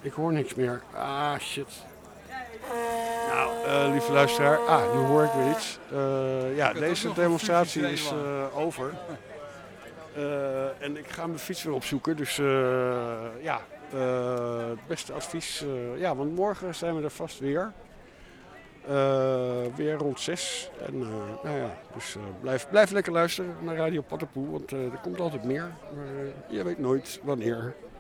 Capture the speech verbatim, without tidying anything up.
Ik hoor niks meer. Ah, shit. Nou, uh, lieve luisteraar. Ah, nu hoor ik weer iets. Uh, ja, deze demonstratie is uh, over. Uh, en ik ga mijn fiets weer opzoeken. Dus uh, ja, uh, het beste advies. Uh, ja, want morgen zijn we er vast weer. Uh, weer rond zes. En uh, nou ja, dus uh, blijf, blijf lekker luisteren naar Radio Paddepoel. Want uh, er komt altijd meer. Maar uh, je weet nooit wanneer.